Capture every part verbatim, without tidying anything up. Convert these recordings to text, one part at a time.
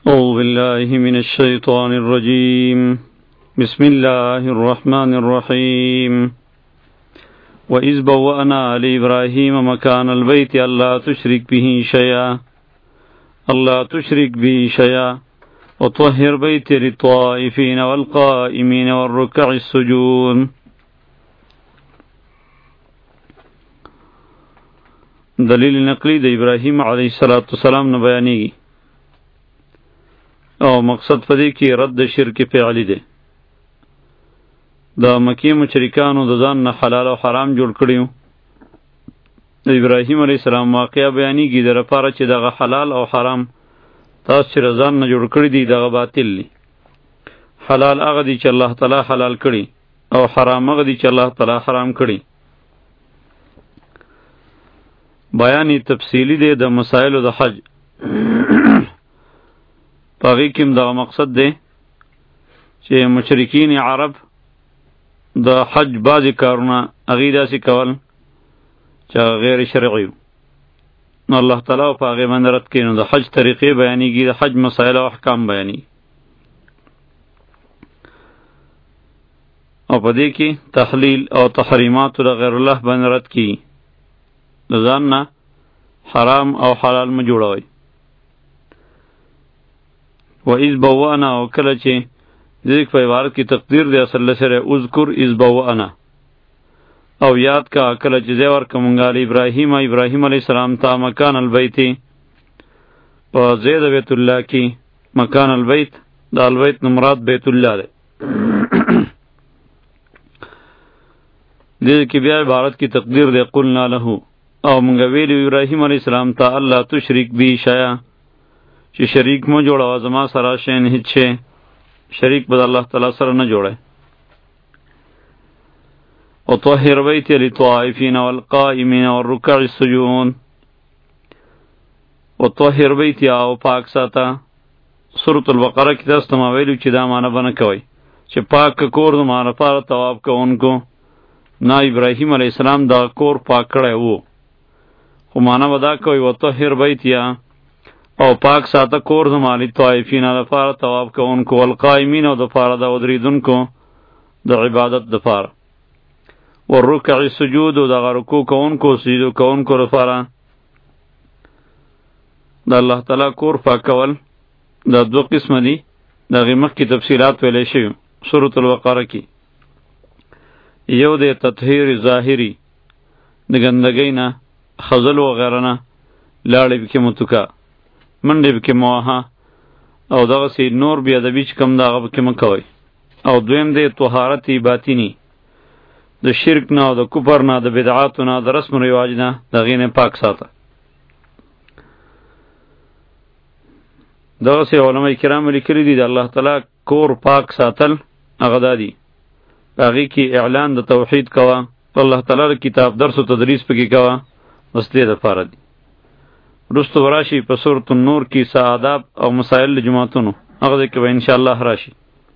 أعوذ بالله من الشيطان الرجيم بسم الله الرحمن الرحيم وإذ بوأنا لإبراهيم مكان البيت ألا تشرك به شيئا ألا تشرك به شيئا وطهر بيتي للطائفين والقائمين والركع السجود. دلیل نقلی د ابراهیم علیه السلام نه بیانېږي او مقصد پدې کې رد شرک فعلی دی. د مکی مشرکانو د ځان نه حلال او حرام جوړ کړیو. د ابراهیم علیه السلام واقعه بیانېږي د لپاره چې دغه حلال او حرام تاسو چې ځان نه جوړ کړی دي دغه باطل دي. حلال هغه دی چې الله تعالی حلال کړي او حرام هغه دی چې الله تعالی حرام کړي. بیانی تفصیلی دی د مسائل د حج پاغی کم دغه مقصد دی چې مشرکین عرب د حج بعضی کارونه هغې داسې کول چې غیر شرعي نو الله تعالی په هغې باندې رد کوي. نو د حج طریقې بیانېږي، د حج مسایل او احکام بیانېږي او په دې کې تحلیل او تحریمات د غیر الله باندې رد کیږي. د ځان نه حرام او حلال مه جوړوئ. و اذ بوأنا او کله چې ذکر په عبارت کې تقدیر دی اصل سره اذکر اذ بوأنا او یاد کا کله چې ځای ورکړه مونږه له ابراهیم ابراهیم علیه السلام ته مکان البیت په ځای د بیت الله کې. مکان البیت د البیت نه مراد بیت الله دی. دې کې بیا عبارت کې تقدیر دی قلنا له او مونږ ویلو ابراهیم علیه السلام ته الله تشرک بی شیئا چې شریک مو جوړوه زما سره شی نه هیڅ شی شریک به د الله تعالی سره نه جوړئ. وطهر بیتی للطائفین والقائمین والرکع السجود. وطهر بیتی او پاک ساته. سورة البقره کې تاسو ته ما ویلو چې دا معنی به نه کوئ چې پاک کور زما لپاره طواف کوونکو نه. ابراهیم علیه السلام دا کور پاک کړی وو خو معنی به دا کوئ وطهر بیتیا او پاک ساته کور زما للطائفین لپاره طواف کوونکو والقائمین او دپاره د ودرېدونکو د عبادت دپاره والرکع السجود او دغه رکوع کوونکو سجدو کوونکو لپاره د الله تعالی کور پاک کول دا دو قسمه دي. د هغې مخکې تفصیلات ویلی شوي سورة البقره کې. یو دی تطهیر ظاهري د ګندګۍ نه خزل وغیره نه لاړې پکې متوکه منډې پکې موهه او دغسې نور بې ادبي چې کوم د هغه پکې مه کوئ. او دویم دی طهارت باطني د شرک نه او د کفر نه د بدعاتو نه د رسم و رواج نه د هغې نه پاک ساته. دغسې علما کرام لیکلي دي د الله تعالی کور پاک ساتل هغه دا دي په هغې کې اعلان د توحید کوه، الله تعالی کتاب درس و تدریس پکې کوه، بس دې دپاره دي. وروسته به راشي په سورة النور کې څه آداب او مسایل د جماعتونو هغه ځای کې به انشاءالله راشي.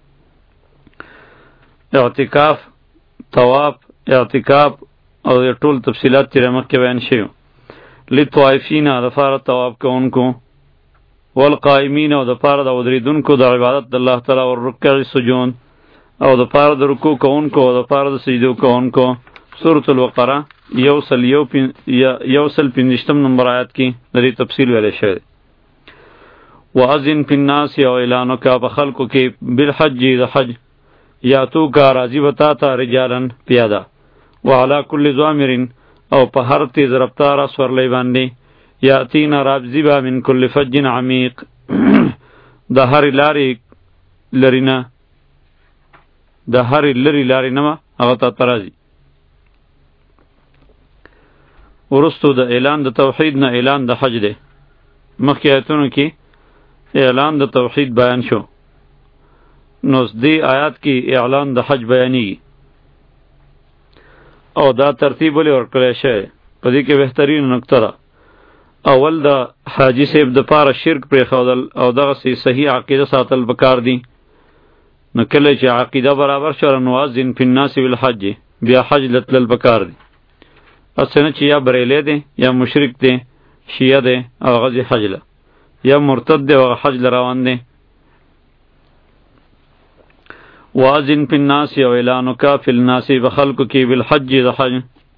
اعتکاف طواف اعتکاف او ټول تفصیلات چې مخکې بیان شوي. للطائفین دپاره طواف کوونکو والقائمین او دپاره د ودرېدونکو د عبادت د الله تعالی والرکع السجود او دپاره د رکوع کوونکو او دپاره د سجدو کوونکو. سورة البقره یو سل یو پین یو سل پنځشتم نمبر آیات کې د دې تفصیل ویلی شوی دی. واذن فی الناس او اعلان وکړه په خلکو کې بالحج د حج یاتوکه راځي به تا ته رجالا پیاده وعلی کل ضامر او په هر تیز رفتار سورلی باندې یاتینا رابزی به من کل فج عمیق د هرې لارې لرې نه د هرې لرې لارې نه هغه تا ته راځي. ورستو د اعلان د توحید نه اعلان د حج دی. مخکې آیتونو کې اعلان د توحید بیان شو نو دې آیات کې اعلان د حج بیانېږي او دا ترتیب ولې ورکړی شوی په دې کې بهترین نکته ده. اول د حاجي صاحب دپاره شرک پرېښودل او دغسې صحیح عقیده ساتل پکار دي. نو کله چې عقیده برابر شوه نو واذن فی الناس بالحج بیا حج له تلل پکار دي. اسنه چې یا بریلی دی یا مشرک دی شیعه دی او هغه ځي حج له یا مرتد دی او حج لروان دی. واذن فی الناس او اعلانک فی الناس بخلق کی بالحج د حج.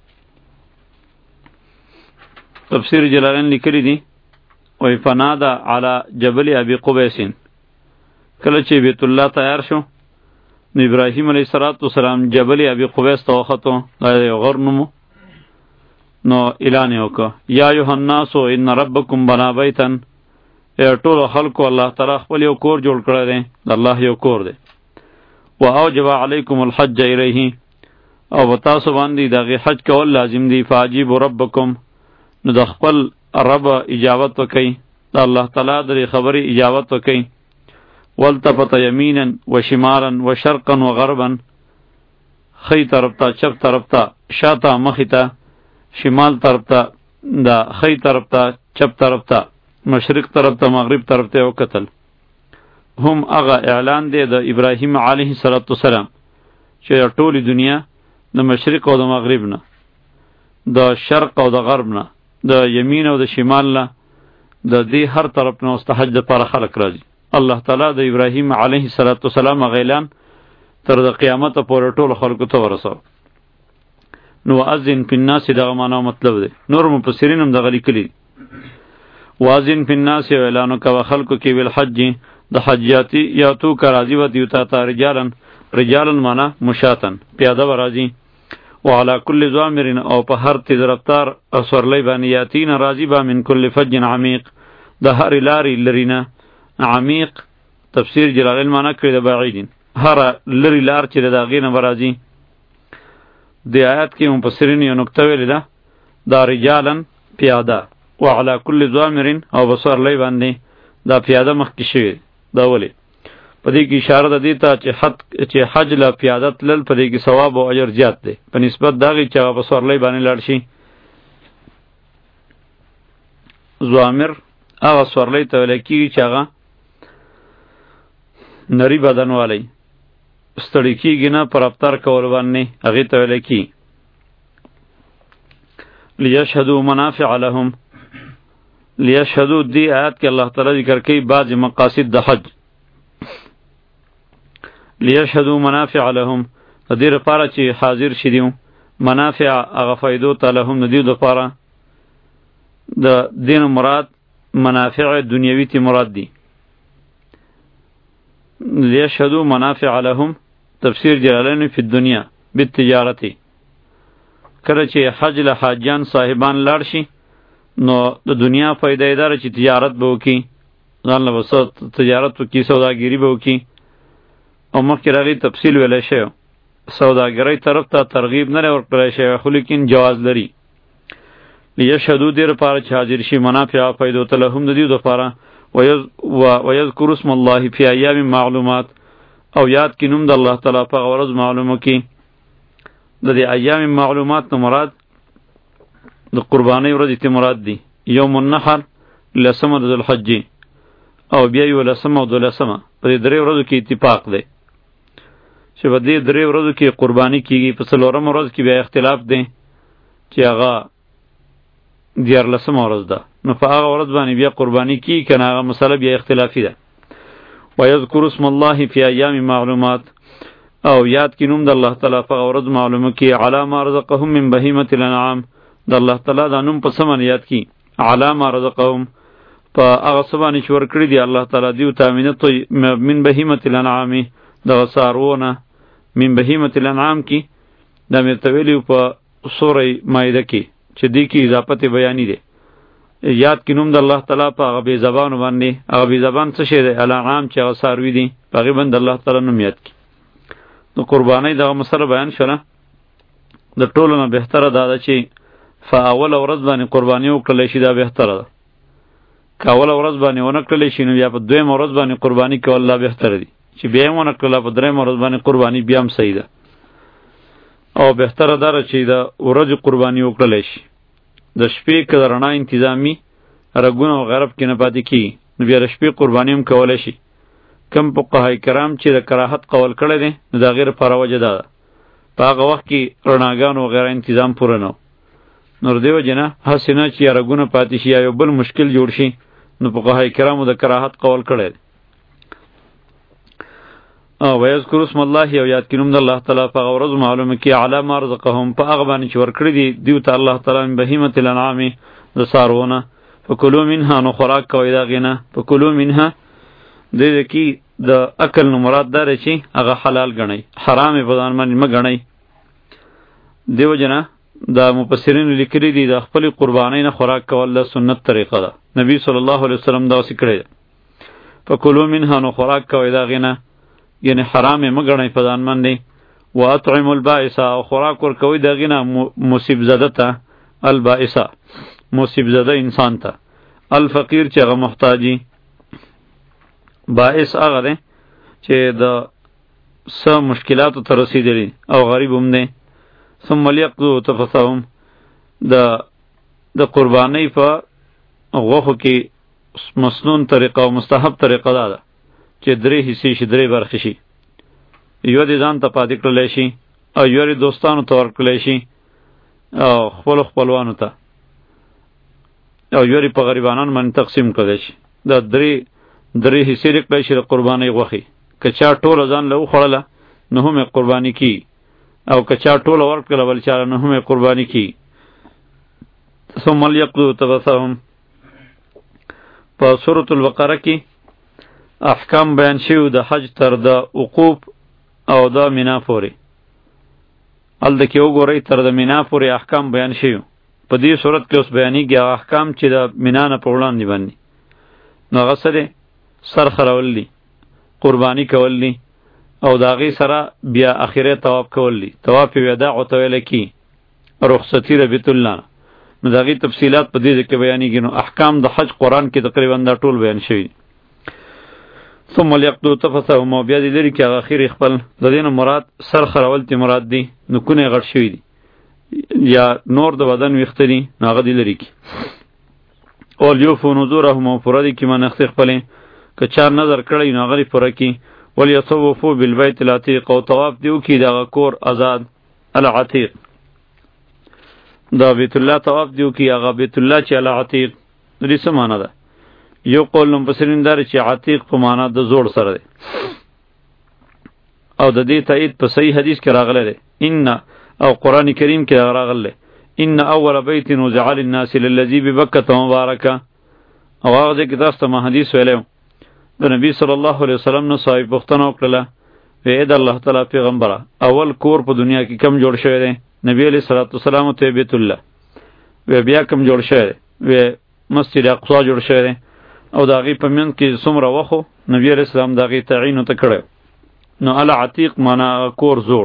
تفسیر جلالین لیکلی دی وی فنادا علی جبل ابی قبیس. کله چې بیت الله تیار شو نو ابراهیم علیه السلام جبل ابی قبیس ته وختو، دا یو غر نومو. نو اعلان وکړه یا ایها الناس ان ربکم بنا بیتن، ای ټول خلکو الله تعالی خپل یو کور جوړ کړی دی، د الله یو کور دی. و اوجب علیکم الحج الیه، او تاسو باندې دغه حج کول لازم دی. فاجیبوا ربکم، نو د خپل رب اجابت وکئ، د الله تعالی د خبرې اجابت وکئ. والتفت یمینا و شمالا و شرقا و غربا، خی طرف ته، چپ طرف ته، شاته مخې ته، شمال طرف ته، دا خی طرف ته، چپ طرف ته، مشرق طرف ته، مغرب طرف ته وکتل. هم هغه اعلان دی د ابراهیم علیه السلام چې ټوله دنیا د مشرق او د مغرب نه، د شرق او د غرب نه، د یمین او د شمال نه، د دې هر طرف نه واستحج لپاره خلق راځي. الله تعالی د ابراهیم علیه السلام اعلان تر د قیامت پورې ټول خلکو ته ورسو. نو واذن فی الناس دغه معنا مطلب دی. نور مفسرین هم دغه لیکلي واذن فی الناس اعلان وکړه خلکو کې بالحج د حجاتی یا تو کا راضی و دیوتا تا رجالن، رجالن معنا مشاتن پیاده و راضی. وعلى كل ضامر او په هر تیز رفتار اسورلی باندې یاتین راضی با من کل فج عمیق، د هر لاری لرینه. عمیق تفسیر جلالین معنا کړی د بعیدین، هر لری لار چې د هغې نه به راځي. د آیات کې مفسرین یو نکته ویلې ده، دا رجالن پیاده، وعلى كل ضامر او بسورلی باندې دا پیاده مخکې شوی. دا ولې په دې کې اشاره ده دې ته چې حد چې حج له پیاده تلل په دې کې ثواب او اجر زیات دی په نسبت د هغې چې هغه په سورلی باندې لاړ شي. ضامر هغه سورلی ته ویلی کېږي چې هغه نری بدن والی ستړي کېږي نه په رفتار کول باندې، هغې ته ویلی کېږي. لیشهدوا منافع لهم، لیشهدوا دی آیات کې الله تعالی ذکر کوي بعض مقاصد د حج. لیشهدوا منافع لهم، د دې لپاره چې حاضر شي دیو منافع هغه فایدو ته لهم، د دې لپاره د دین مراد منافع دنیوی تی مراد دی. لیشهدوا منافع لهم تفسیر جلالین فی الدنیا بالتجارتی، کله چې حج له حاجیان صاحبان لاړ شي نو د دنیا فایده یې داره چې تجارت به وکړي، ځان له به تجارت وکړي، سوداګري به وکړي. او مخکې راغلي تفصیل ویلی شوی، سوداګرۍ طرف ته ترغیب نه دی ورکړی شوی، خو لیکن جواز لري. لیشهدوا دې لپاره چې حاضر شي منافع فایدو ته لهم د دې دپاره. ویذکر اسم الله فی ایام معلومات، او یاد کی نوم د الله تعالی په هغه ورځ معلومو کې. د دې ایام معلومات نه مراد د قربانۍ ورځې ته مراد دی. یوم النحر لسمه د ذوالحج، او بیا یولسمه او دولسمه، په دې درې ورځو کې اتفاق دی چې په دې درې ورځو کې قرباني کېږي. په څلورمه ورځ کې بیا اختلاف دی چې هغه دیارلسمه ورځ ده، نو په هغه ورځ باندې بیا قرباني کېږي که نه، هغه مسله بیا اختلافي ده. ویذکر اسم الله فی ایام معلومات، او یاد کی نوم د الله تعالی په هغه ورځ معلومه کې. علی ما رزقهم من بهیمة الانعام، د الله تعالی دا نوم په څه باندې یاد کی؟ علی ما رزقهم، په هغه څه باندې چې ورکړي دي الله تعالی دیو ته من بهیمة الانعام، دغه څاروونه. من بهیمة الانعام کې دا مې ورته ویلي په سوره مایده کې چې دې کې اضافت بیانی دی. یاد کی نوم د الله تعالی په هغه بې زبانو باندې. هغه بې زبان څه شی دی؟ الانعام چې هغه څاروي دي، په هغې باندې الله تعالی نوم یاد کی. نو قربانۍ دغه مسله بیان شوله. د ټولو نه بهتره دا ده چې په اوله ورځ باندې قرباني وکړلی شي، دا بهتره ده. که اوله ورځ باندې ونه کړلی شي نو بیا په دویمه ورځ باندې قرباني کول لا بهتره دي، چې بیا یې ونه کړله په درېیمه ورځ باندې قرباني بیا هم صحیح ده. او بهتره دا ده چې د ورځې قرباني وکړلی شي. د شپې که د رڼا انتظامي رګونه او غرب کې نه پاتې کېږي نو بیا د شپې قرباني هم کولی شي. کم فقهای کرام چې د کراهت قول کړی دی نو د هغې لپاره وجه دا ده په هغه وخت کې رڼاګانو وغیره انتظام پوره نه و، نو د دې وجې نه هسې نه چې یا رګونه پاتې شي یا یو بل مشکل جوړ شي نو فقهای کرامو د کراهت قول کړی دی. او ویذکر اسم الله او یاد کینوم د الله تعالی په غورز معلومه کې علی ما رزقهم په هغه باندې چې ورکړي دي دیو ته الله تعالی من بهیمة الانعام د څاروونه فکلوا منها نو خوراک کوئ د هغې نه. فکلوا منها دې کې د اکل نو مراد دا دی چې هغه حلال ګڼئ، حرام یې په ځان باندې مه ګڼئ. دیو جنا دا مفسرینو لیکلي دي د خپلې قربانۍ نه خوراک کول د سنت طریقه ده. نبی صلی الله علیه وسلم داسې کړی ده. فکلوا منها نو خوراک کوئ د هغې نه، یعنی حرام یې مه ګڼئ په ځان باندې. واطعموا البائس او خوراک ورکوئ د هغې نه مصیب زده ته، البائس مصیب زده انسان ته، الفقیر چې هغه محتاجي. بائس هغه دی چې د څه مشکلاتو ته رسېدلی او غریب هم دی. ثم لیقضوا تفثهم د د قربانۍ په غوښو کې مسنون طریقه او مستحب طریقه دا ده چې درې حصې شي، درې برخې شي. یو دې ځان ته پاتې کړلی شي او یو دې دوستانو ته ورکړلی شي او خپلو خپلوانو ته، او یو دې په غریبانانو باندې تقسیم کړلی شي. دا درې درې حصې دې کړلی شي د قربانۍ غوښې. که چا ټوله ځان له وخوړله نو هم یې قرباني کي، او که چا ټوله ورکړله بل چا نو هم یې قرباني کي. ثم لیقضوا تفثهم په سورة البقره کې احکام بیان شوي د حج تر د وقوف او د مینا پورې. هلته کې وګورئ تر د مینا پورې احکام بیان شوي. په دې صورت کې اوس بیانېږي هغه احکام چې د مینا نه په وړاندې باندې نو هغه څه دی؟ سر خرول دي، قرباني کول دي، او د هغې سره بیا اخرې طواف کول دي. طواف وداع ورته ویلی کي، رخصتي د بیت الله نه. نو د هغې تفصیلات په دې ځای کې بیانېږي. نو احکام د حج قرآن کې تقریبا دا ټول بیان شوي دي. ثم لیقضوا تفثهم او بیا دې لري کې هغه اخرې خپل د دې نه مراد سر خرول تی مراد دي، نوکونه یې غټ شوي دي یا نور د بدن ویښته دي، نو هغه دې لري کې. ولیوفوا نذورهم او پوره دي کړي منښتې خپلې. که چا نظر کړی نو هغه دې پوره کړي. ولیطوفوا بالبیت العتیق او طواف دې وکړي د هغه کور آزاد العتیق، د بیت الله طواف دې وکړي هغه بیت الله چې العتیق. د دې څه معنی ده؟ یو قول مفسرین دا چې عتیق په معنا د زوړ سره دی، او د دې تایید په صحیح حدیث کې راغلی دی. ان او قرآن کریم کې راغلی دی ان اول بیت وضع للناس للذي ببکة مبارکه. او هغه ځای کې تاسو ته ما حدیث ویلی و، د نبی صلی الله علیه وسلم نه صاحب پوښتنه وکړله، وی د الله تعالی پیغمبره اول کور په دنیا کې کم جوړ شوی دی؟ نبی علیه صلوات والسلام ته بیت الله. وی بیا کم جوړ شوی دی؟ وی مسجد اقصی جوړ شوی دی. او د هغې په منځ کې څومره وخت نبي علیه السلام د هغې تعین ورته کړی. نو العتیق معنا کور زوړ.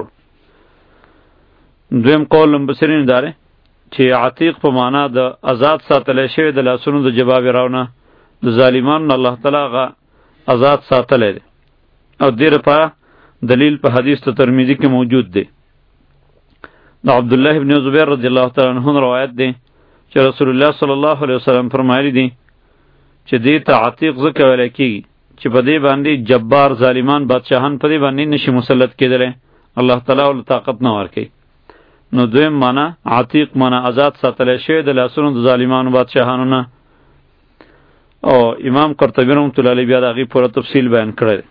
دویم قول مفسرین دا دی چې عتیق په معنا د آزاد ساتلی شوی د لاسونو د جبابرو نه، د ظالمانو نه الله تعالی هغه آزاد ساتلی دی. او دې لپاره دلیل په حدیث ته ترمذي کې موجود دی. د عبدالله ابن زبیر رضی الله تعالی عنه روایت دی چې رسول الله صلی الله علیه وسلم فرمایلی دی چې دې ته عتیق ځکه ویلی کېږي چې په دې باندې جبار ظالمان بادشاهان په دې باندې نشي مسلط کېدلی، الله تعالی ورله طاقت نه ورکوي. نو دویم معنا عتیق معنا آزاد ساتلی شوی د لاسونو د ظالمانو بادشاهانو نه. او امام قرطبي رحمة الله علیه بیا د هغې پوره تفصیل بیان کړی دی.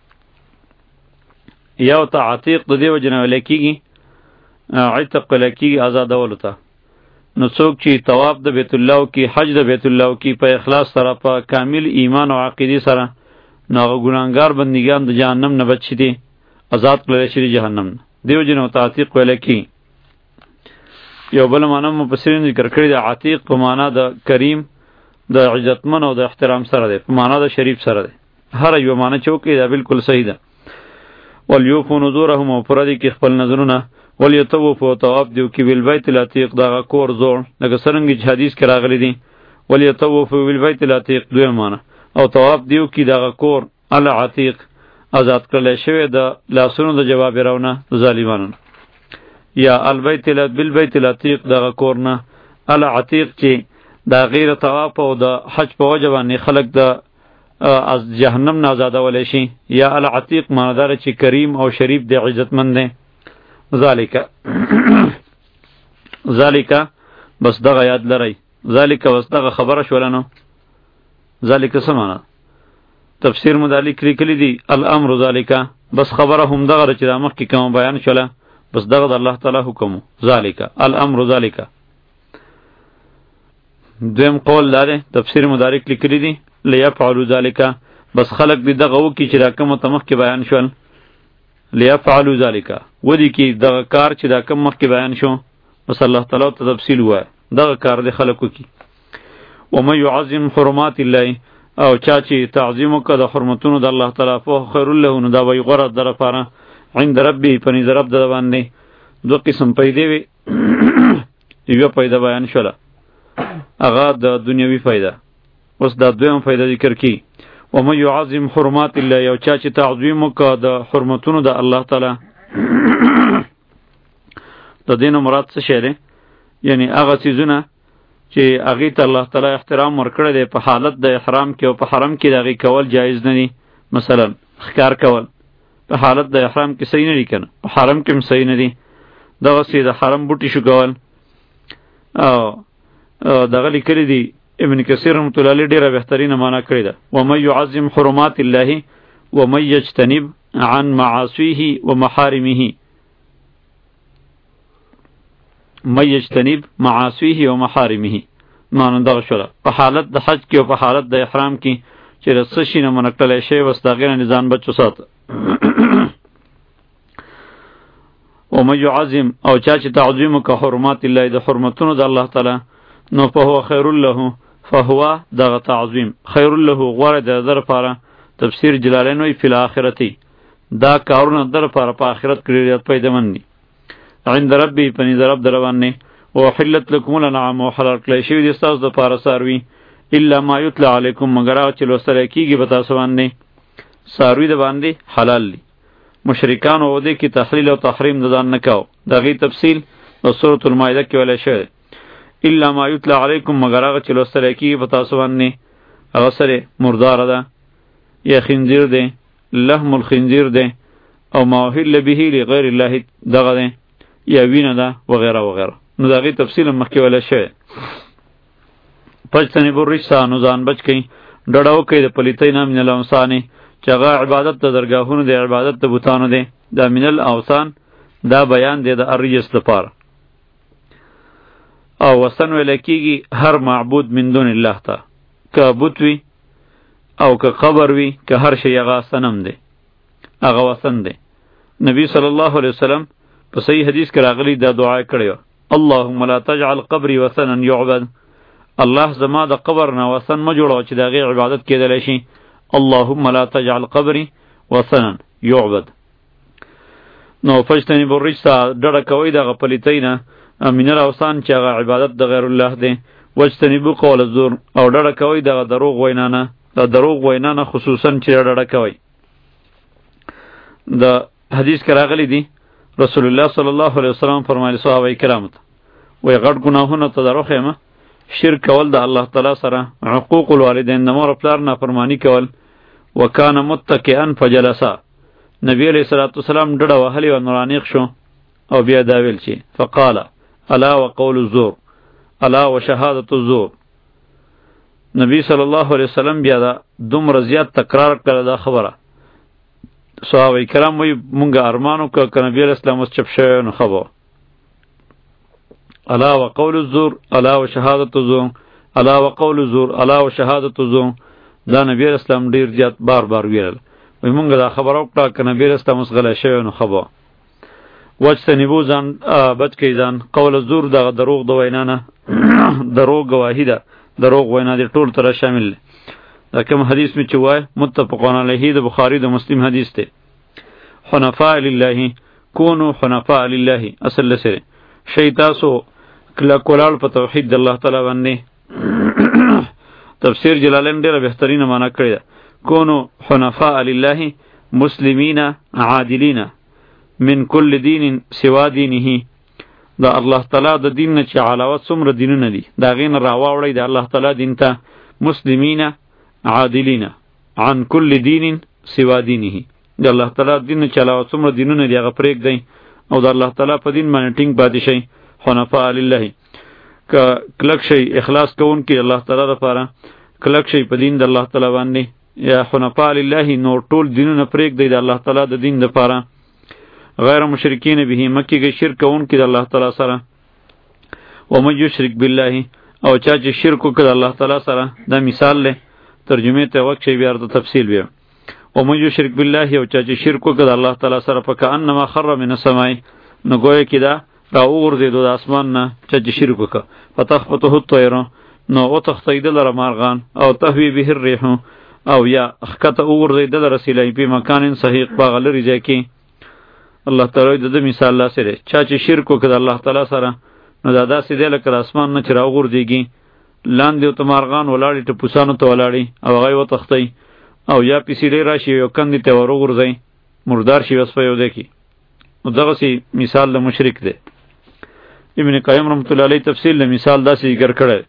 یو ته عتیق د دې وجې نه ویلی کېږي، عتق ویلی کېږي آزادولو ته. نو څوک چې طواف د بیت الله کې، حج د بیت الله کې په اخلاص سره، په کامل ایمان او عقیدې سره، نو هغه ګناهګار بندګان د جهنم نه بچ دي، آزاد کړلی شي د جهنم نه. دې وجې نه ورته عتیق ویلی کېږي. یو بله معنا مفسرین ذکر کړې ده، عتیق په معنا د کریم، د عزتمن او د احترام سره دی، په معنا د شریف سره دی. هر یو معنا چې وکړي دا بالکل صحیح ده. ولیوفوا نذورهم او پوره دي کړي خپل نذرونه. ولیطوفوا طواف دې وکړي بالبیت العتیق د هغه کور زوړ، لکه څرنګه چې حدیث کې راغلی دي. ولیطوفوا بالبیت العتیق دویم معنا، او طواف دې وکړي د هغه کور العتیق آزاد کړلی شوی د لاسونو د جبابرو نه، د ظالمانو نه. یا البیت بالبیت العتیق دغه کور نه، العتیق چې د غیر طواف او د حج په وجه باندې خلق د از جهنم نه آزادولی شي. یا العتیق معنی داره چې کریم او شریف دی، عزتمند دی. ذالک ذالک بس دغه یاد لرئ، ذالک بس دغه خبره شوله نو ذالک سمانا تفسیر مدارک لیکلی دی الامر ذالک بس خبره هم دغه چې د مخکې کوم بیان شوله بس دغه د الله تعالی حکم ذالک الامر ذالک. دویم قول دا دی تفسیر مدارک لیکلی دی لیفعلوا ذالک بس خلق دی دغه وکي چې دا کوم ته مخکې بیان شول لیفعلوا ذالک ودی کی دغه کار چې دا کوم مخکې بیان شو بس الله تعالی ته تفصیل وای دغه کار دی خلقو کی. ومن يعظم حرمات الله او چا چې تعظیم وکړه د حرمتونو د الله تعالی په خیر له نو دا وی غره در لپاره عند ربی پنځ رب د باندې دو قسم پیدا وی یو پیدا بیان شوله هغه د دنیوي پیدا اوس دا دویم پیدا ذکر کی. ومن يعظم حرمات الله یو چا چې تعظیم وکړه د حرمتونو د الله تعالی د دین مراد څه شی دی یعنی هغه چیزونه چې هغې ته الله تعالی احترام ورکړی دی په حالت د احرام کې او په حرم کې د هغې کول جایز نه دي. مثلا ښکار کول په حالت د احرام کې صحیح نه دي که نه په حرم کې هم صحیح نه دي. دغسې د حرم بوټي شو کول او دغه لیکلی دي ابن کثیر رحمت الله علیه ډېره بهترینه معنا کړې ده. ومن يعظم حرمات الله ومن یجتنب عن معاصیه ومحارمه من یجتنب معاصیه و محارمه معنی دغه شوله په حالت د حج کې او په حالت د احرام کې چې د څه شي نه منع کړلی شوی بس د هغې نه ځان بچ وساته. ومن یعظم او چا چې تعظیم وکړه حرمات الله د حرمتونو د الله تعالی نو فهو خیر له فهو دغه تعظیم خیر له غوره د ده لپاره. تفسیر جلالین وایي فی الآخرتی دا کارونه د ده لپاره په آخرت کې ډېر پیدامند دي. عند ربی پنځ رب در باندې وحلت لكم الانعام وحلال کړی شوي دي ستاسو دپاره څاروي الا ما یتلی علیکم مګر هغه چې لوستلی کېږي په تاسو باندې څاروي د باندې حلال دي. مشرکانو او دې کې تحلیل او تحریم د ځان نه کوو د هغې تفصیل د سورة المائده کې ویلی شوی الا ما یتلی علیکم مګر هغه چې لوستلی کېږي په تاسو باندې هغه سره مرداره ده یا خنزیر دی لحم الخنزیر دی او ما احل به لغیر الله دغه دی یا وینه ده وغیره وغیره نو د هغې تفصیل مخکې ویلی شوی. فاجتنبوا الرجس نو ځان بچ کئ ډډه وکئ د پلیتۍ نه من الاوثان چې هغه عبادت د درګاهونو دی عبادت د بوتانو دی دا من الاوثان دا بیان دی د الرجس لپاره. او وثن ویلی کېږي هر معبود من دون الله ته که بوت وي او که قبر وي که هر شی هغه صنم دی هغه وثن دی. نبی صلی الله علیه وسلم په صحیح حدیث کې راغلی دا دعا کړې اللهم لا تجعل قبري وثنا يعبد الله زما د قبر نه وثن مه جوړوه چې د هغې عبادت کېدلی شي. اللهم لا تجعل قبري وثنا يعبد. نو فاجتنبوا الرجس ډډه کوئ دغه پلیتۍ نه من الاوثان چې هغه عبادت د غیر الله دی. واجتنبوا قول الزور او ډډه کوئ دغه دروغ وینا نه د دروغ وینا نه خصوصا چې ډډه کوئ. د حدیث کې راغلی دی رسول الله صلی الله علیه وسلم فرمایلی صحابه کرامو ته وایي غټ ګناهونه تدارک یم شرک کول د الله تعالی سره عقوق الوالدین د مور پلار نافرمانی کول وکانه متکئا فجلسا نبی علیه الصلاة والسلام ډډه وهلې و نورانیق شو او بیا دا ویل چې فقال الا وقول الزور الا وشهادة الزور. نبی صلی الله علیه وسلم بیا دا دومره زیات تکرار کړه دا خبره صحابه کرام وی مونږه ارمانو که که نبی علیه السلام اوس چپ شوی نو ښه به الا وقول الزور الا وشهادة الزور الا وقول الزور الا وشهادة الزور دا نبی علیه السلام ډېر زیات بار بار ویل وی مونږه دا خبره وکړه که نبی علیه السلام اوس غلی شوی نو ښه به. واجتنبوا ځان بچ کئ ځان قول الزور دغه دروغ د وینا نه دروغ ګواهي ده دروغ وینا دې ټول سره شامل دی. دا کوم حدیث می چې وای متفقون علیه د بخاری د مسلم حدیث دی. حنفاء لله کونو حنفاء لله اصل لسره شی تاسو کله کولال په توحید د الله تعالی باندې. تفسیر جلالین ډیره بهترینه معنا کړی ده کونو حنفاء لله مسلمین عادلین من کل دین سوا دینه دا الله تعالی د دین نه چې علاوه څومره دینونه دي دا غین راواوړی د الله تعالی دین ته مسلمین عادلین عن کل دین سوا دینه د الله تعالی دین چې علاوه څومره دینونه دي هغه پرېږدئ او د الله تعالی په دین باندې ټینګ پاتې شئ. حنفاء لله که کلک شئ اخلاص کوونکي الله تعالی لپاره کلک شي په دین د الله تعالی باندې یا حنفاء لله نو ټول دینونه پرېږدئ د الله تعالی د دین دپاره غیر مشرکین به مکه کې شرک کوونکي د الله تعالی سره ومن یشرک بالله او چا چې شرک وکړ د الله تعالی سره دا مثال له ترجمه ته وخت شي بیا د تفصیل بیا ومن یشرک بالله او چا چې شرک وکړ د الله تعالی سره فکأنما خر من السماء نو گویا کې دا را وغورځېدو د اسمان نه چا چې شرک وکړ فتخبطه الطیر نو او تختیدل را مارغان او تهوی به الريح او یا اخکته وغورځېدل رسیلای په مکان صحیح باغ لري ځای کې الله تعالی د مثال لا سره چا چې شرک وکړ الله تعالی سره نو دا داسې دی لکه د اسمان نه چې راوغورځېږي لاندې ورته مارغان ولاړې ټپوسانو ته ولاړې او هغه یې وتښتئ او یا پیسیلې راشي یو کندې ته ور وغورځئ مردار شي بس په یو ځای کې نو دغسې مثال د مشرک دی ابن قیم رحمت الله علیه تفصیل د مثال داسې ذکر کړی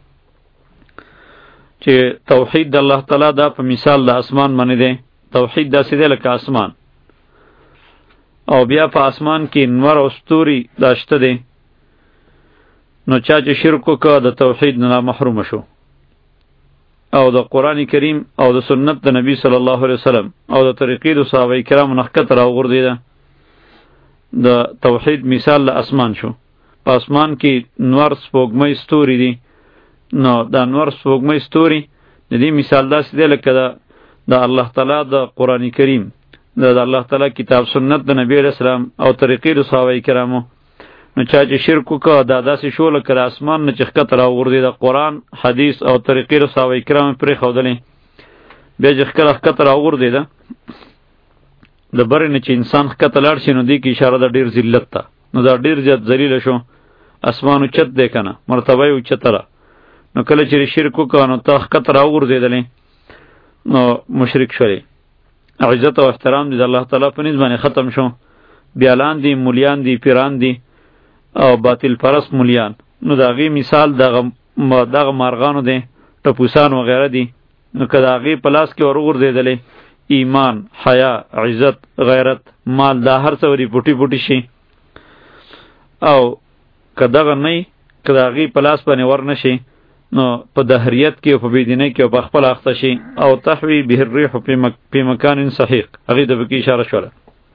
چې توحید د الله تعالی دا په مثال د اسمان باندې دی توحید داسې دی لکه اسمان او بیا په اسمان کې نور او ستوري دا شته دی نو چا چې شرک وکړه د توحید نه محروم شو او د قرآن کریم او د سنت د نبی صلی الله علیه وسلم او د طریقې د صحابه کرامو نه ښکته راوغورځېده د توحید مثال د اسمان شو په اسمان کې نور سپوږمۍ ستوري دي نو دا نور سپوږمۍ ستوري د دې مثال داسې دی لکه د الله تعالی د قرآن کریم د الله تعالی کتاب سنت د نبی علیه السلام او طریقې د صحابه کرامو نو چا چې شرک وکړه دا داسې شو لکه د اسمان نه چې ښکته راوغورځېده قرآن حدیث او طریقې د صحابه کرامو پرېښودلې بیا چې ښکته ښکته راوغورځېده د برې نه چې انسان ښکته لاړ شي نو دې کې اشاره ده ډېر ذلت ته نو دا ډېر زیات ذلیله شو اسمان اوچت دی که نه مرتبه یې اوچته ده نو کله چې شرک وکړه نو ته ښکته راوغورځېدلې نو مشرک شولې عزت او احترام دې د الله تعالی په نسبت باندې ختم شو بیالان دي مولیان دي پیران دي او باطل پرست مولیان نو د هغې مثال دغه دغه مارغانو دی ټپوسان وغیره دي نو که د هغې په لاس کې ور وغورځېدلې ایمان حیا عزت غیرت مال دا هر څه ورې پوټي پوټي شي او که دغه نه وي که د هغې په لاس باندې ور نه شي نو په دهریت کې او په بېدینۍ کې او په خپله اخته شي او تحوی به الریح فی مکان صحیح هغې ته پکې اشاره شوله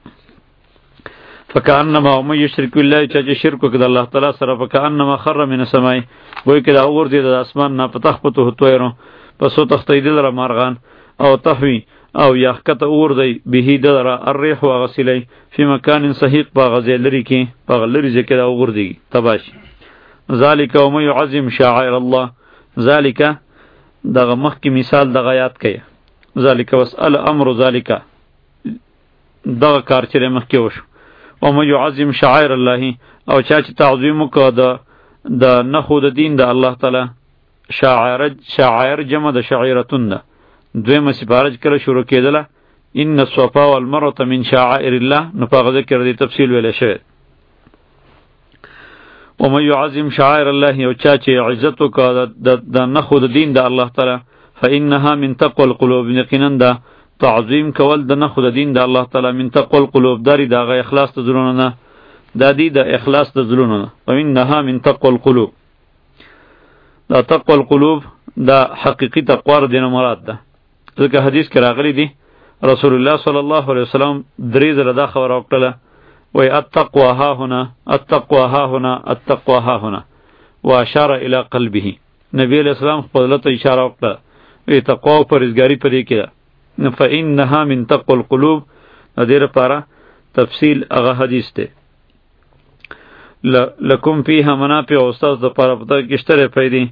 فکأنما ومن یشرک بالله چا چې شرک وکړي د الله تعالی سره فکأنما خر من السماء گویا کې دا وغورځېده د اسمان نه فتخبطه الطیر پس وتښتېدل را مارغان او تحوی او یا ښکته وغورځئ به ده لره الریح هغه سیلی فی مکان صحیح په هغه ځای لرې کې په هغه لرې ځای کې دا وغورځېږي تباه شي ذلک ومن یعظم شعائر الله ذلک دغه مخکې مثال دغه یاد کړئ ذلک واسأل امر ذلک دغه کار چې مخکې وشو ومن یعظم شعائر الله او چا چې تعظیم وکړه د د نښو د دین د الله تعالی شاعر شاعر جمع د شعیرتون ده دویمه سپاره چې کله شروع کېدله ان الصفا والمروه من شعائر الله نو په هغه ذکر دی تفصیل ویلی شوی ومن یعظم شعائر الله او چا چې عزت وکړه د نښو د دین د الله تعالی فانها من تقوى القلوب یقینا ده تعظیم کول د نښو د دین د الله تعالی من تقوى القلوب داری د هغه اخلاص د زړونو نه دا دی د اخلاص د زړونو نه وانها من تقوى القلوب دا تقوى القلوب دا حقیقی تقوا د دین مراد ده ځکه حدیث کې راغلی دی رسول الله صلی الله علیه وسلم درې ځله دا خبره وکړله وی التقوى ها هنا التقوى ها هنا التقوى ها هنا واشار الى قلبه نبی علیہ السلام خپل ته اشاره وکړه وی تقوا او پرهیزګاری پرې کې ده فإنها من تقوى القلوب دې لپاره تفصیل هغه حدیث دی لکم فیها منافع او استاد د لپاره پته کې شته پیدا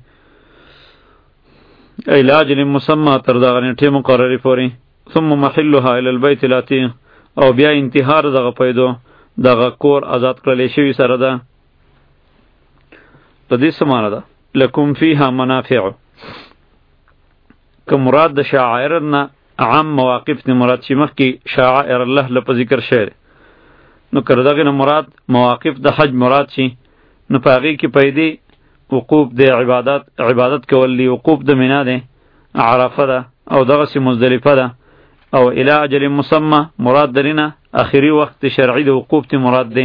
علاج لمسمى تر دغه نیټه مقرری پورې ثم محلها الى البيت العتیق او بیا انتحار دغه پیدو دغه کور آزاد کړل شوی سره ده په دې سمانه ده لکم فیها منافع که مراد د شاعر نه عام مواقف نه مراد چې مخکې شاعر الله لپاره ذکر شوی نو کړه دغه نه مراد مواقف د حج مراد شي نو په هغه کې پیدا وقوف د عبادت عبادت کول دی وقوف د مینا ده عرفه ده او دغه سي مزدلفه ده او الى اجل مسمى مراد درینه اخری وقت شرعی د وقوف ته مراد ده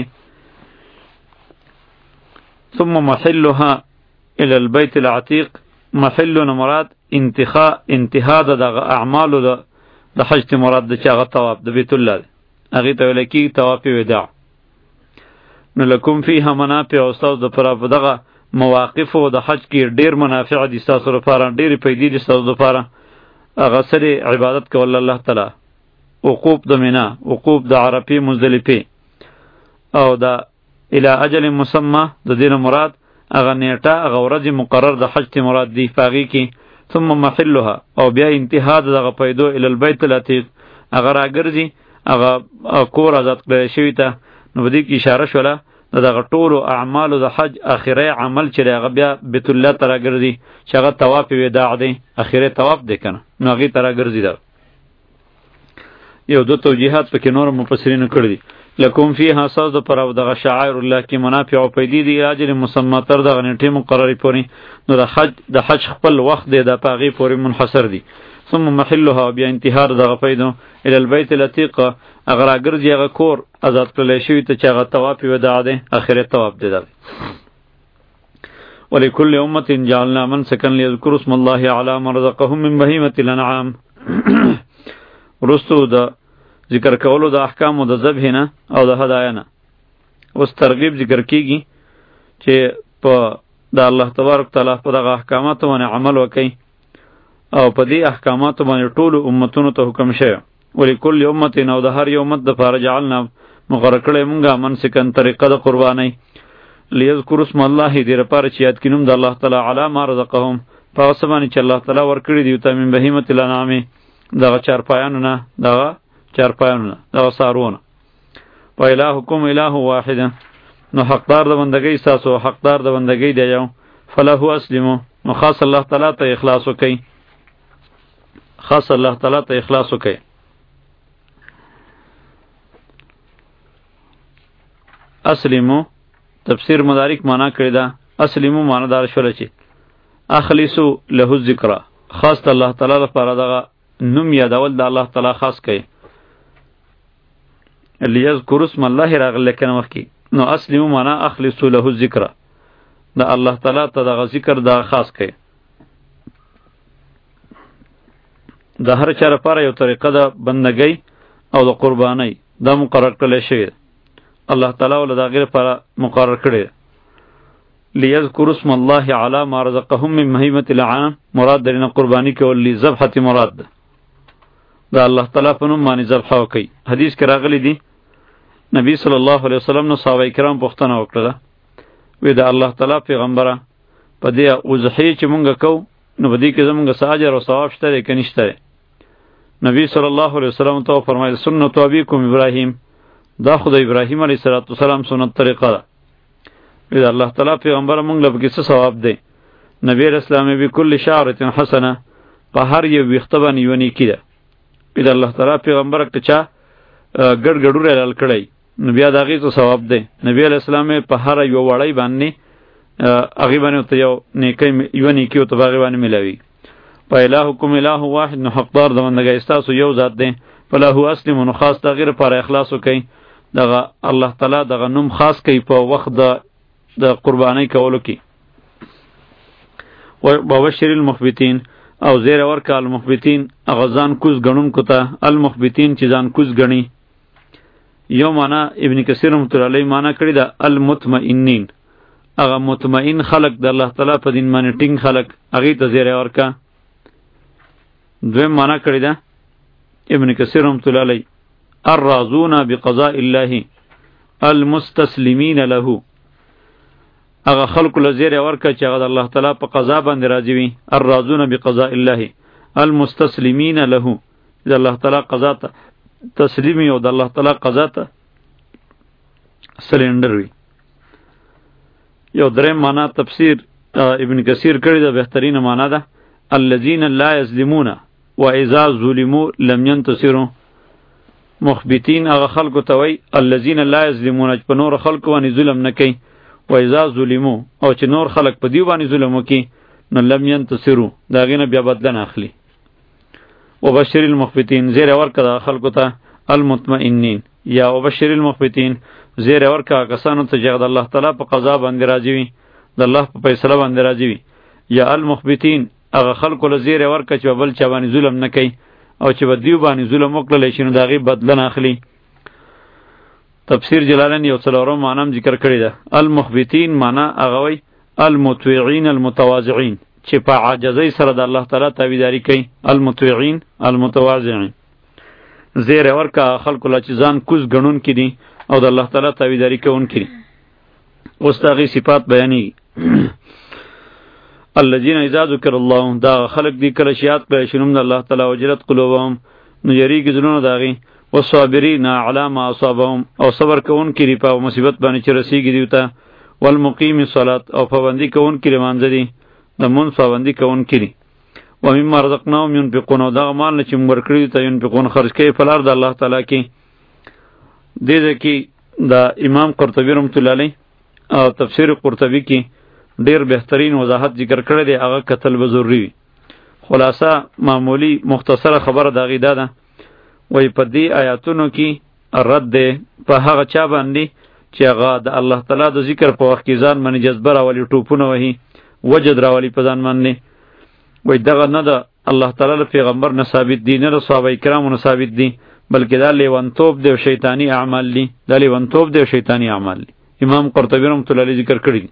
ثم محلها الى البيت العتيق محلنا مراد انتخا انتها د اعمالو د حج ته مراد د چاغه طواف د بیت الله هغه ته ویل کی طواف وداع. نو لکم فیها منافع او استاد د پر دغه مواقف او د حج کې ډیر منافع دي تاسو لپاره، ډیر پیدې دي تاسو لپاره. هغه سره عبادت کول الله تعالی، وقوف د مینا، وقوف د عرفه مزدلفه، او د الی اجل مسمى د دین مراد هغه نیټه هغه ورځ مقرر د حج ته مراد دی پاغي کې. ثم محلها او بیا انتها دغه پیدو الی البیت العتیق هغه راګرځي هغه کور آزاد کړی شوی ته. نو بدی کی اشاره شوله دغه ټولو اعمالو د حج اخیری عمل چې هغه بیا بیت الله ته راګرځي چې هغه طواف وداع دی، اخیری طواف دی کنه، نو هغه ته راګرځي. دا یو دو توجیهات پکې نور مفسرین کړی دي. لکم فیها اساس د پر دغه شعائر الله کې منافع او پیدې دي اجر مسمى تر دغه نیټه مقرری پورې. نو د حج د حج خپل وخت دی د پاغي پورې منحصر دی. ثم محلها بیا انتهار دغه پیدو الی البیت العتیق اگر اگرځي هغه کور آزاد کړل شوی ته چې هغه طواف وداع دی، اخر طواف دی. دا ولکل امه جعلنا منسکا لیذکروا اسم الله علی ما رزقهم من بهیمة الانعام. ورستو د ذکر کولو د احکام او د ذبح نه او د هدایا نه اوس ترغیب ذکر کیږي چې په د الله تبارک تعالی په دغه احکاماتو باندې عمل وکړي او په دې احکاماتو باندې ټول امتونو ته حکم شوی. ولکل امه او د هر یو امت د فار جعلنا مقرر کړی مونږه منسکن طریقه د قربانی لیذکروا اسم الله دې لپاره چې یاد کینوم د الله تعالی علی ما رزقهم په وسبانی چې الله تعالی ورکړي دی ته من بهیمة الانعام دغه چار پایانو نه دغه چار پایانو نه دغه سارونه. و الهکم اله واحد نو حقدار د بندګۍ تاسو حقدار د بندګۍ دی یو فله اسلمو نو خاص الله تعالی ته اخلاص وکي، خاص الله تعالی ته اخلاص وکي. اسلمو تفسیر مدارک معنا کړی دا اسلمو معنا دار شول چې اخلصو له الذکر خاص الله تعالی لپاره دغه نوم یادول د الله تعالی خاص کړي. لیذکروا اسم الله راغله کنه مخکی نو اسلمو معنا اخلصو له الذکر د الله تعالی ته دغه ذکر دا خاص کړي. د هر چا لپاره یو طریقه د بندګۍ او د قربانۍ دا مقرر کړل شوی الله تعالی ول دا غیر پر مقرر کړی. لیذکروا اسم الله علی ما رزقهم من بهیمة الانعام مراد درنه قربانی کول لی ذبحه مراد ده دا الله تعالی په نوم باندې ذبح وکي. حدیث کې راغلی دی نبی صلی الله علیه وسلم نو صحابه کرام پوښتنه وکړه وی دا الله تعالی پیغمبره په دې وضحی چې مونږ کو نو په دې کې زمونږ ساجر او ثواب شته کې نشته. نبی صلی الله علیه وسلم ته فرمایل سنت ابیکم ابراهیم دا خدای ابراهیم علیه السلام سنت طریقه ده. وی دا الله تعالی پیغمبر مونږ له کې څه ثواب دی. نبی رسول الله به کل شعرة حسنه په هر یو وخت باندې یو نیکی ده. وی دا الله تعالی پیغمبر ته چا ګډ ګډور لال کړی نو بیا دا غي څه ثواب دی. نبی علیہ السلام په هر یو وړای باندې هغه باندې ته یو نیکی یو نیکی او ته هغه باندې ملوي. په الہکم الہ واحد نو حقدار د بندګۍ تاسو یو ذات دی فله اسلم نو خاص تغیر پر اخلاص وکي دغه الله تعالی دغه نوم خاص کوي په وخت د د قربانی کولو کې. و بشر المخبتین او زیر ورکا المخبتین اغزان کوز غنون کوتا المخبتین چې ځان کوز غنی. یو معنا ابن کثیر رحمۃ اللہ علیہ معنا کړی دا المطمئنین اغه مطمئن خلق د الله تعالی په دین باندې ټینګ خلق اغه ته زیر ورکا. دویم معنا کړی دا ابن کثیر رحمۃ اللہ علیہ الراضون بقضاء الله المستسلمین له اغه خلق لزیر ورکا چې هغه الله تعالی په قضا باندې راضی وي. الراضون بقضاء الله المستسلمین له د الله تعالی قضا ته تسلیم یو د الله تعالی قضا ته سلندر وي. یو درې معنا تفسیر ابن کثیر کړی دا بهترین معنا ده الذين لا يظلمون واذا ظلموا لم ينتصروا. مخبتین هغه خلق ته وای الذين لا يظلمون چې په نور خلق باندې ظلم نه کوي و اذا ظلموا او چې نور خلق په دی باندې ظلم وکي نو لم ينتصروا دا غینه بیا بدلن اخلي. وبشر المخبتین زیر ورکا خلقو ته المطمئنین یا وبشر المخبتین زیر ورکا کسانو ته چې الله تعالی په قضا باندې راضی وي د الله په فیصله باندې راضی وي. یا المخبتین هغه خلکو له زیری ورکړه چې بل چا باندې ظلم نه کوي او چې به دیو باندې ظلم وکړلی شي نو د هغې بدله نه اخلي. تفسیر جلالین یو څلورم معنی هم ذکر کړې ده. المخبتین معنی هغه وایي المطوعین المتواضعین چې په عاجزۍ سره د الله تعالی تابعداري کوي. المطوعین المتواضعین زیری ورکړه خلکو له چې ځان کوز ګڼونکي دي او د الله تعالی تابعداري کوونکي دي. اوس د هغې صفات بیانېږي. الذین اذا ذکر الله دا خلق دی کله چې یاد کړی شي نوم د الله تعالی وجلت قلوبهم نو یریږي زړونه د هغې. والصابرین علی ما اصابهم او صبر کوونکي دي په مصیبت باندې چې رسېږي دوی ته. والمقیم الصلاة او پابندي کوونکي لمانځه دي د مونځ پابندي کوونکي دي. ومما رزقناهم ينفقون او دغه مال نه چې موږ ورکړي دي ته ينفقون خرج کوي په لار د الله تعالی کې. دې ځای کې د امام قرطبي رحمت الله علیه او تفسیر قرطبي کې ډیر بهترین وضاحت ذکر کړی دی. هغه کتل به ضروري وي. خلاصه معمولی مختصره خبره د هغې دا ده وایي په دې آیاتونو کې رد دی په هغه چا باندې چې هغه د الله تعالی د ذکر په وخت کې ځان باندې جذبه راولي ټوپونه وهي وجد راولي په ځان باندې. وایي دغه نه د الله تعالی له پیغمبر نه ثابت دي نه د صحابه کرامو نه ثابت دي بلکې دا لیونتوب دی او شیطانی اعمال دي. دا لیونتوب دی او شیطانی اعمال دي. امام قرطبي رحمت الله علیه ذکر کړی دي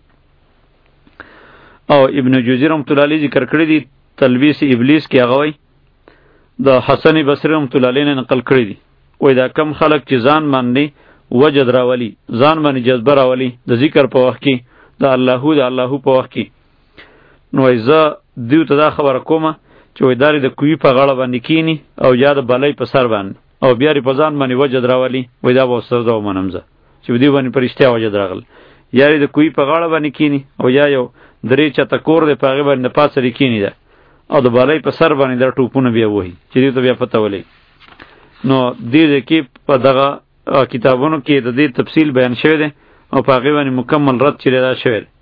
او ابن جوزی رحمت الله علیه ذکر کړی دي تلبیس ابلیس کې هغه وایي د حسن بصری رحمت الله علیه نه نقل کړی دي. وایي دا کم خلک چې ځان باندې وجد راولي ځان باندې جذبه راولي د ذکر په وخت کې د اللهو د اللهو په وخت کې نو وایي زه دیو ته دا خبره کومه چې وایي داري د کوی په غاړه باندې کینی او یا د بلۍ په سر باندې او بیا په ځان باندې وجد راولي وایي دا به ورسره زه ومنم زه چې دې باندې په رښتیا وجد راغل یاري د کوی په غاړه باندې کینی او یا یو درې چته کور دی په هغې باندې د پاسه دې کینی ده او د بالۍ په سر باندې دا ټوپونه بیا وهي چې دې ته بیا پته ولګي. نو دې ځای کې په دغه کتابونو کې د دې تفصیل بیان شوی دی او په هغې باندې مکمل رد چې دا شوی دی.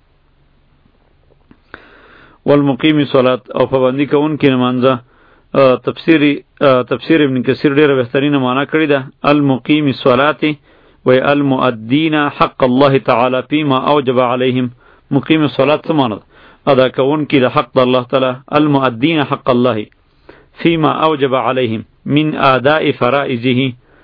والمقیم صلات او پابندي کوونکي لمانځه. تفسیر تفسیر ابن کثیر ډېره بهترینه معنا کړې ده. المقیم الصلات وی المؤدین حق الله تعالی فيما اوجب علیهم. مقیم الصلات څه معنا ده؟ ادا کوونکي د حق د الله تعالی. المؤدین حق الله فيما اوجب علیهم من اداء فرائضه.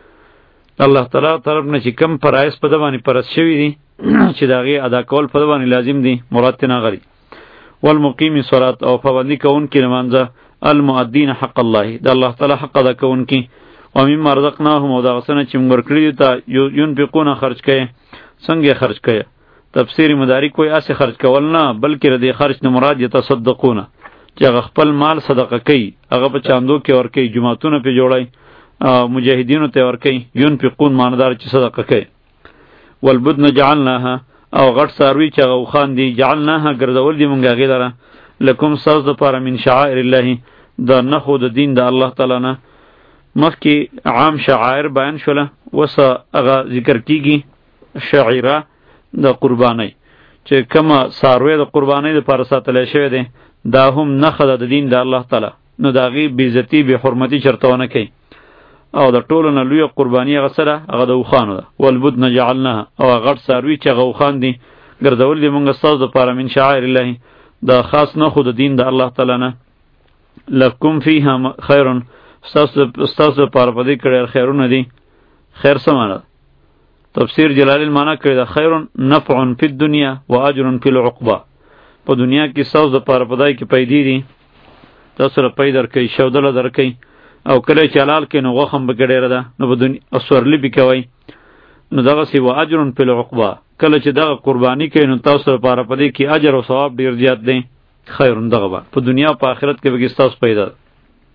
الله تعالی طرف نه چې کم فرایض په د باندې پرست شوي دي چې د هغې ادا کول په د باندې لازم دي مراد ترې نه غلي. والمقیم الصلات او پابندي کوونکي لمانځه. المؤدین حق الله د الله تعالی حق ادا کوونکي. ومما رزقناهم او دغه څه نه چې موږ ورکړي دي ته ينفقون خرج کوي. څنګه خرج کوي؟ تفسیر مدارک کوئی اسې خرج کول نه بلکې د دې خرج نه مراد یتصدقون چې هغه خپل مال صدقه کوي هغه په چاندو کې ورکوي جماعتونه پې جوړوي مجاهدینو ته ورکوي. ينفقون معنادار چې صدقه کوي. والبدن جعلناها او غټ څاروي چې هغه اوښان دي جعلناها ګرځول دي مونږ هغې لره لکم ستاسو دپاره من شعائر الله د نښو د دین د الله تعالی نه. مخکې عام شعائر بیان شوله اوس هغه ذکر کیږي شعیره د قربانۍ چې کومه څاروی د قربانۍ دپاره ساتلی شوی دی دا هم نښه ده د دین د الله تعالی نو د هغې بېعزتي بې حرمتي چېرته ونه کوي او د ټولو نه لویه قرباني هغه څه ده هغه د اوښانو ده. والبدن جعلناها او هغه غټ څاروي چې هغه اوښان دي ګرځول دي مونږ ستاسو دپاره من شعائر الله د خاص نښو د دین د الله تعالی نه. لکم فیها خیر ستاسو دپاره په دې کې ډېر خیرونه دي. خیر څه معنی ده؟ تفسیر جلالین معنا کړی ده خیر نفع فی الدنیا و اجر فی العقبه. په دنیا کې ستاسو دپاره په دای کې پیدې دي تاسو له پی درکوي شودله درکوي او کله چې حلال کوي نو غوښه هم پکې ډېره ده نو په دنیا سورلي پې کوئ نو دغسې و اجر فی العقبه کله چې دغه قرباني کوي نو تاسو لپاره په دې کې اجر او ثواب ډېر زیات دی. خیر دغه به په دنیا او په آخرت کې پکې ستاسو پیدا ده.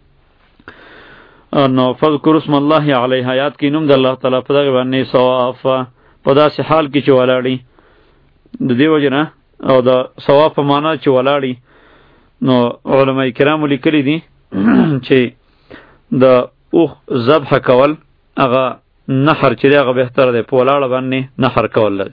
نو فذکر اسم الله علیها یاد کړئ نوم د الله تعالی په دغې باندې صواف په داسې حال کې چې ولاړي د دې وجې نه او د صواف په معنا چې ولاړي نو علما کرامو لیکلي دي چې د اوښ ذبح کول هغه نحر چې دی هغه بهتره دی په ولاړه باندې نحر کول دی.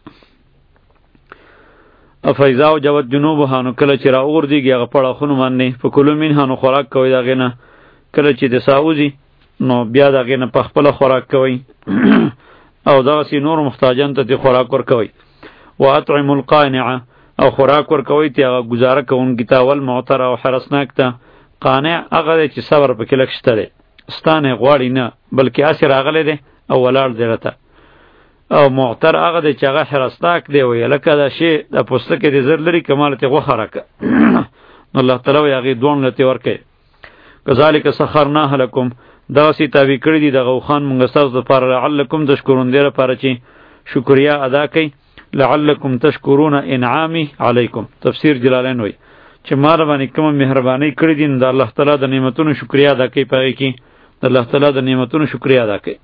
فاذا وجبت جنوبها نو کله چې راوغورځېږي هغه په اړخونو باندې فکلوا منها نو خوراک کوئ د هغې نه. کله چې د ساه وځي نو بیا د هغې نه په خپله خوراک کوئ او دغسې نور محتاجانو ته دې خوراک ورکوئ. واطعموا القانع او خوراک ورکوي ته هغه گزاره کوونکی ته والمعتر او حرسناک ته. قانع هغه دی چې صبر پکې لږ شته دی، ستانه غواړي نه بلکې هسې راغلی دی او ولاړ دی راته. او معتر هغه دی چې هغه حرسناک دی وایي لکه دا شی د پوستکي دی زر لري کمال ته غوښه راکړه نو الله تعالی وایي هغې دوړ لته ورکوي. کذالک سخرناها لکم دغسې تابع کړي دي دغه اوښان مونږ ستاسو دپاره لعلکم تشکرون دې لپاره چې شکریا ادا کوئ. لعلکم تشکرون انعامی علیکم. تفسیر جلالین وایي چې ما را باندې کومه مهرباني کړې دي نو د الله تعالی د نعمتونو شکریا ادا کوئ، په هغې کې د الله تعالی د نعمتونو شکریا ادا کوئ.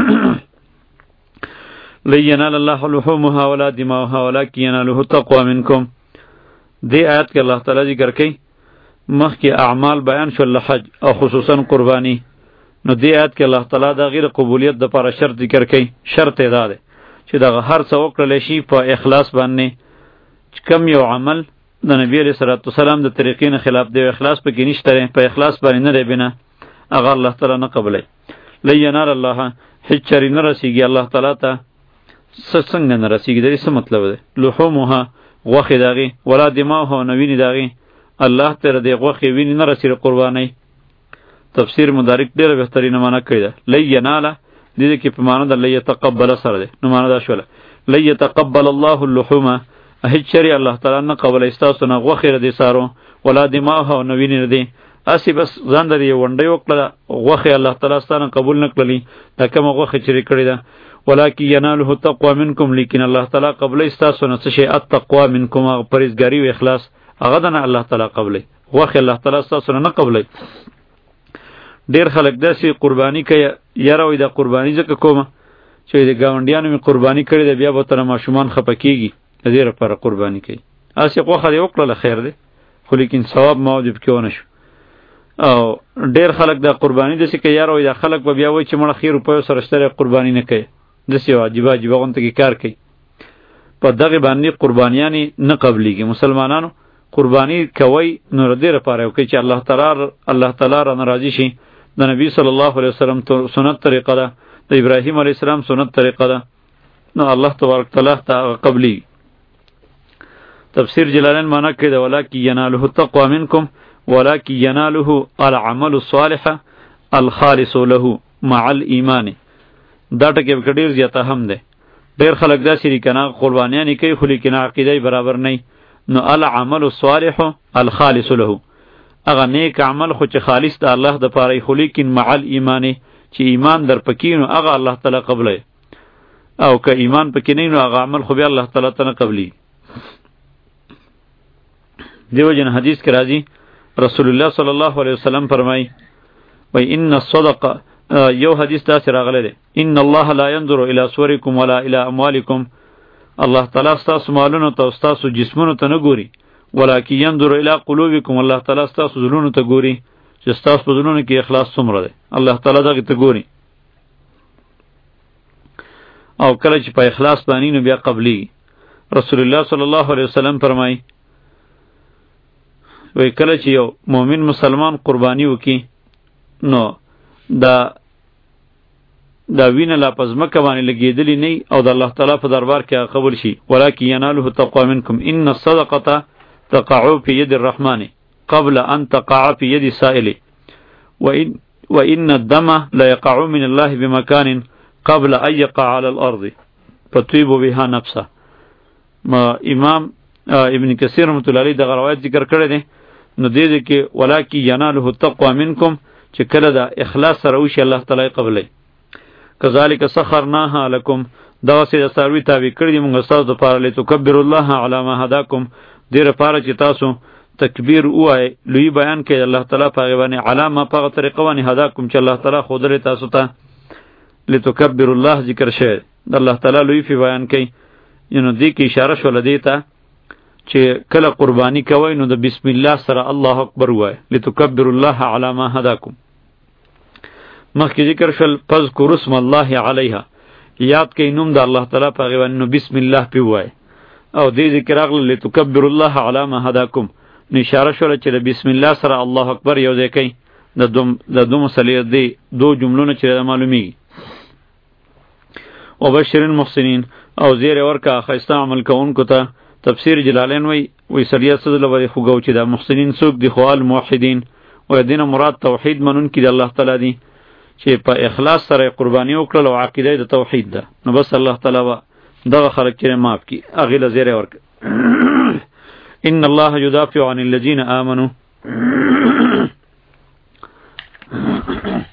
لن ینال الله لحومها ولا دماؤها ولکن یناله التقوی منکم. دې آیت کې الله تعالی ذکر کوي مخکې اعمال بیان شول حج او خصوصا قربانی، نو دې آیت کې الله تعالی د غیر قبولیت دپاره شرط ذکر کوي. شرط یې دا دی چې دغه هر څه وکړلی شي په اخلاص باندې، چې کم یو عمل د نبی علیه صلوات والسلام د طریقې نه خلاف دی، اخلاص پکې نشته دی، په اخلاص باندې نه دی بنا، هغه الله تعالی نه قبلوي. لن ینال الله هیڅ چارې نه رسیږي الله تعالی ته. څنګه نه رسیږي؟ د دې څه مطلب دی؟ لحومها غوښې د هغې ولا دماؤها نه وینې د هغې، الله ته د دې غوښې وینې نه رسېږي قربانۍ. تفسیر مدارک ډېره بهترینه معنا کړې ده. لن یناله دې دې کې په معنا د لن یتقبل سره دی، نو معنا دا شوله لن یتقبل الله اللحوم، هیڅ چرې الله تعالی نه قبلوي ستاسو نه غوښې د دې سارو ولا دماؤها نه وینې د دې. هسې بس ځان د دې ونډۍ وکړله غوښې الله تعالی ستا نه قبول نه کړلې، دا کومه غوښې چرې کړې ده. ولکن یناله التقوی منکم، لیکن الله تعالی قبلوي ستاسو نه څه شی؟ التقوی منکم، هغه پرهیزګاري او اخلاص هغه د نه الله تعالی قبلوي، غوښې الله تعالی ستاسو نه نه قبلوي. ډېر خلک داسې قرباني کوي یاره وایي دا قرباني ځکه کومه چې د ګاونډیانو مې قرباني کړې ده بیا به ورته ماشومان خفه کېږي، د دې لپاره قرباني کوي. هسې غوښه دې وکړله خیر دی، خو لیکن ثواب موجب کې ونه شو. او ډېر خلک دا قرباني داسې کوي یاره وایي دا خلک به بیا وایي چې مړه ښې روپیو سره شته قرباني نه کوي، داسې یو عجیبه عجیبه غونته کې کار کوي. په دغې باندې قربانیانې نه قبلیږي. مسلمانانو قرباني کوئ نو د دې لپاره وکړئ چې الله تعالی الله تعالی رانه راضي شي. د نبی صلی الله علیه وسلم سنت طریقه ده، د ابراهیم علیه السلام سنت طریقه ده، نو الله تبارک تعالی ته قبلی. تفسیر جلالین معنا کوي د ولکن یناله التقوی منکم ولکن یناله العمل الصالح الخالص له مع الايمان. دا ټکی به ډېر زیاته هم ده. ډېر خلک داسې دي که نه قربانیانې کوي خو لیکن عقیده برابر نه، نو العمل الصالح الخالص له، هغه نیک عمل خو چې خالص د الله د پاره خو لیکن مع الایمان، چې ایمان در پکې نو هغه الله تعالی قبلوي، او که ایمان پکې نه نو هغه عمل خو بیا الله تعالی ته نه قبلي. دیو جن حدیث کې راځي رسول الله صلی الله علیه وسلم فرمایي وای ان الصدقه، یو حدیث داسې راغلی دی ان الله لا ينظر الى صورکم ولا الى اموالکم، الله تعالی ستاسو مالونو ته او ستاسو جسمونو ته نه ګوري، ولکن ينظر الى قلوبکم، الله تعالی ستاسو زړونو ته ګوري چې ستاسو په زړونو کې اخلاص څومره دی، الله تعالی دغې ته ګوري. او کله چې په اخلاص باندې نو بیا قبلیږي. رسول الله صلی الله علیه وسلم فرمایي وای کله چې یو مؤمن مسلمان قربانی وکي نو دا دا وینه لا پس مکه باندې لګېدلی نه او د الله تعالی په دربار کې قبول شي. ولکن یناله التقوی منکم ان الصدقه تقع في يد الرحمن قبل ان تقع في يد السائل وان وان الدم لا يقع من الله بمكان قبل ان يقع على الارض فطيب بها نفسه. ما امام ابن کثیر رحمۃ اللہ علیہ دغه روایت ذکر کړی دی، نو دې دې کې ولکن یناله التقوی منکم چې کله دا اخلاص سره وشي الله تعالی قبلوي. کذالک سخرناها لکم، دغسې د څاروي تابع کړي دي مونږ ستاسو دپاره لتکبروا الله علی ما هداکم، دې لپاره چې تاسو تکبیر ووایئ، لوی بیان کړئ الله تعالی په هغې باندې علی ما په هغه طریقه باندې هداکم چې الله تعالی ښودلی تاسو ته. لتکبروا الله ذکر شوی د الله تعالی لوی فی بیان کوي، نو دې کې اشاره شوله دې ته چې کله قربانی کوئ نو د بسم الله سره الله اکبر ووایئ لتکبروا الله علی ما هداکم. مخکې ذکر شول فذکروا اسم الله علیها، یاد کئ نوم د الله تعالی په هغې باندې نو بسم الله پې ووایئ، او دې ذکر راغله لتکبروا الله علی ما هداکم، نو اشاره شوله چې د بسم الله سره الله اکبر یو ځای کوئ. د دو مسلې دی دو جملونه چې دا معلومیږي. وبشر المحسنین، او زیر ورکا ښایسته عمل کوونکو ته تفسیر جلالین وی وی سړیا څه لوري خوګو چې دا محسنین څوک دي خو الموحدین و دینه مراد توحید منون کې د الله تعالی دی چې په اخلاص سره قربانی وکړل او عقیده د توحید ده نو بس الله تعالی وا دغه خلک چې معاف کی اغه لزیره ورک ان الله يدافع عن الذين آمنوا